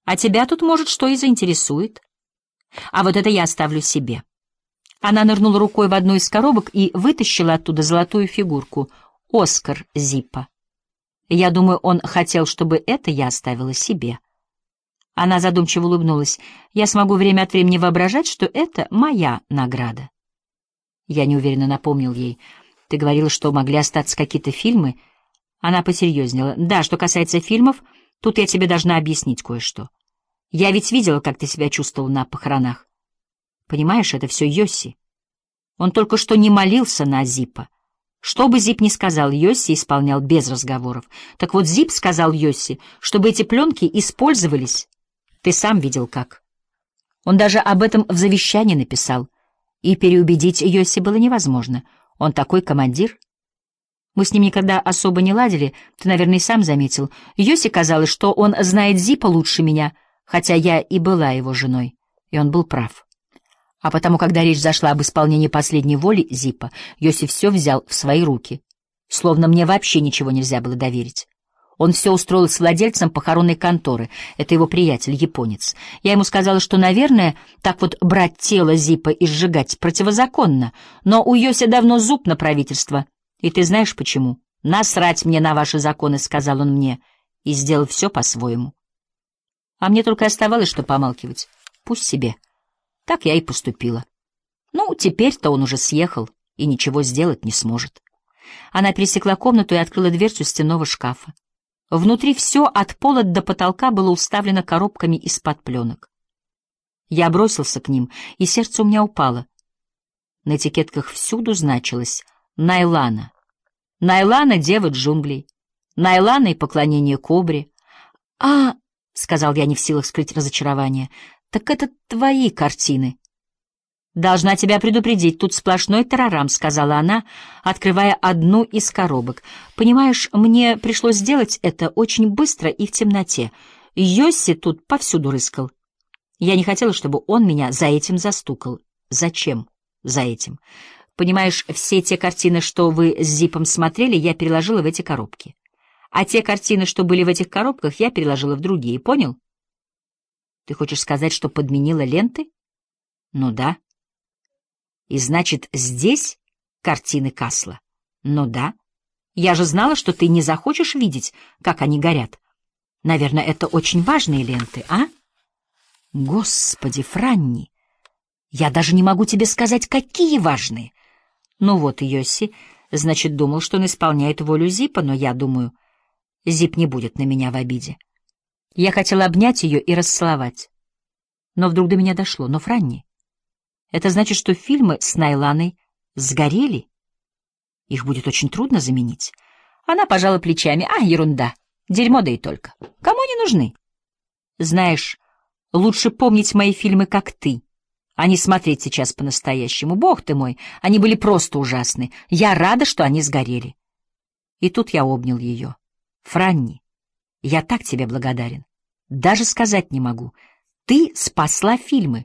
А тебя тут, может, что и заинтересует. А вот это я оставлю себе». Она нырнула рукой в одну из коробок и вытащила оттуда золотую фигурку — Оскар Зиппа. Я думаю, он хотел, чтобы это я оставила себе. Она задумчиво улыбнулась. «Я смогу время от времени воображать, что это моя награда». Я неуверенно напомнил ей. «Ты говорила, что могли остаться какие-то фильмы?» Она посерьезнела. «Да, что касается фильмов, тут я тебе должна объяснить кое-что. Я ведь видела, как ты себя чувствовал на похоронах. Понимаешь, это все Йосси. Он только что не молился на Зиппа. Что бы Зипп ни сказал, Йосси исполнял без разговоров. Так вот, Зипп сказал Йосси, чтобы эти пленки использовались. Ты сам видел как. Он даже об этом в завещании написал. И переубедить Йосси было невозможно. Он такой командир. Мы с ним никогда особо не ладили, ты, наверное, и сам заметил. Йосси казалось, что он знает Зиппа лучше меня, хотя я и была его женой. И он был прав. А потому, когда речь зашла об исполнении последней воли Зиппа, Йосси все взял в свои руки. Словно мне вообще ничего нельзя было доверить. Он все устроил с владельцем похоронной конторы. Это его приятель, японец. Я ему сказала, что, наверное, так вот брать тело Зиппа и сжигать противозаконно. Но у Йосси давно зуб на правительство. И ты знаешь почему? «Насрать мне на ваши законы», — сказал он мне, и сделал все по-своему. А мне только оставалось, что помалкивать. Пусть себе. Так я и поступила. Ну, теперь-то он уже съехал и ничего сделать не сможет. Она пересекла комнату и открыла дверцу стенного шкафа. Внутри все от пола до потолка было уставлено коробками из-под пленок. Я бросился к ним, и сердце у меня упало. На этикетках всюду значилось «Найлана». «Найлана — дева джунглей», «Найлана» и «Поклонение кобре». «А, — сказал я, не в силах скрыть разочарование, — так это твои картины». «Должна тебя предупредить, тут сплошной тарарам», — сказала она, открывая одну из коробок. «Понимаешь, мне пришлось сделать это очень быстро и в темноте. Йосси тут повсюду рыскал. Я не хотела, чтобы он меня за этим застукал». «Зачем за этим?» «Понимаешь, все те картины, что вы с Зипом смотрели, я переложила в эти коробки. А те картины, что были в этих коробках, я переложила в другие, понял?» «Ты хочешь сказать, что подменила ленты?» «Ну да». «И значит, здесь картины Касла?» «Ну да. Я же знала, что ты не захочешь видеть, как они горят. Наверное, это очень важные ленты, а?» «Господи, Франни, я даже не могу тебе сказать, какие важные!» «Ну вот, Йосси, значит, думал, что он исполняет волю Зипа, но я думаю, Зип не будет на меня в обиде». Я хотела обнять ее и расцеловать. Но вдруг до меня дошло. «Но, Франни, это значит, что фильмы с Найланой сгорели? Их будет очень трудно заменить». Она пожала плечами. «А, ерунда. Дерьмо да и только. Кому они нужны?» «Знаешь, лучше помнить мои фильмы, как ты, а не смотреть сейчас по-настоящему. Бог ты мой, они были просто ужасны. Я рада, что они сгорели». И тут я обнял ее. «Франни, я так тебе благодарен. Даже сказать не могу. Ты спасла фильмы».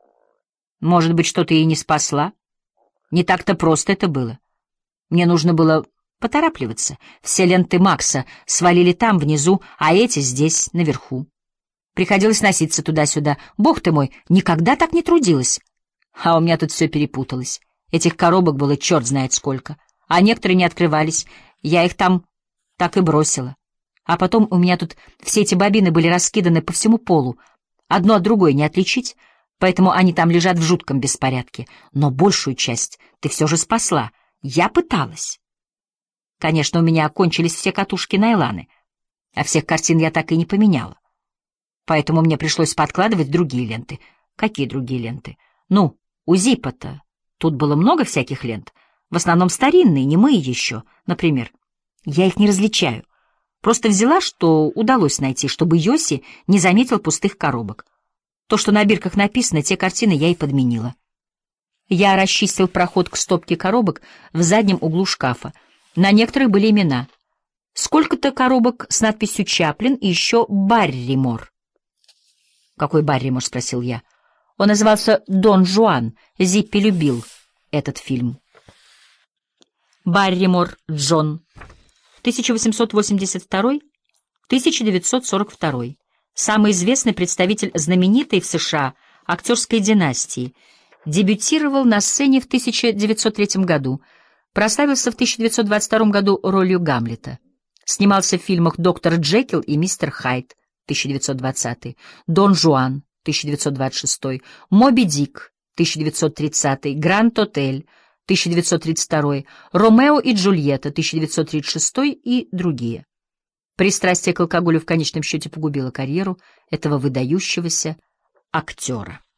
«Может быть, что-то и не спасла. Не так-то просто это было. Мне нужно было поторапливаться. Все ленты Макса свалили там, внизу, а эти здесь, наверху. Приходилось носиться туда-сюда. Бог ты мой, никогда так не трудилась. А у меня тут все перепуталось. Этих коробок было черт знает сколько. А некоторые не открывались. Я их там так и бросила. А потом у меня тут все эти бобины были раскиданы по всему полу. Одно от другой не отличить, поэтому они там лежат в жутком беспорядке. Но большую часть ты все же спасла. Я пыталась. Конечно, у меня кончились все катушки Найланы, а всех картин я так и не поменяла. Поэтому мне пришлось подкладывать другие ленты. Какие другие ленты? Ну, у Зипа-то тут было много всяких лент. В основном старинные, немые еще, например. Я их не различаю. Просто взяла, что удалось найти, чтобы Йосси не заметил пустых коробок. То, что на бирках написано, те картины я и подменила. Я расчистил проход к стопке коробок в заднем углу шкафа. На некоторых были имена. Сколько-то коробок с надписью «Чаплин» и еще «Барримор». «Какой Барримор?» — спросил я. Он назывался «Дон Жуан». Зиппи любил этот фильм. Барримор Джон, 1882-1942. самый известный представитель знаменитой в США актерской династии, дебютировал на сцене в 1903 году, прославился в 1922 году ролью Гамлета. Снимался в фильмах «Доктор Джекил и мистер Хайд» 1920, «Дон Жуан» 1926, «Моби Дик» 1930, «Гранд-Отель» 1932, «Ромео и Джульетта» 1936 и другие. Пристрастие к алкоголю в конечном счете погубило карьеру этого выдающегося актера.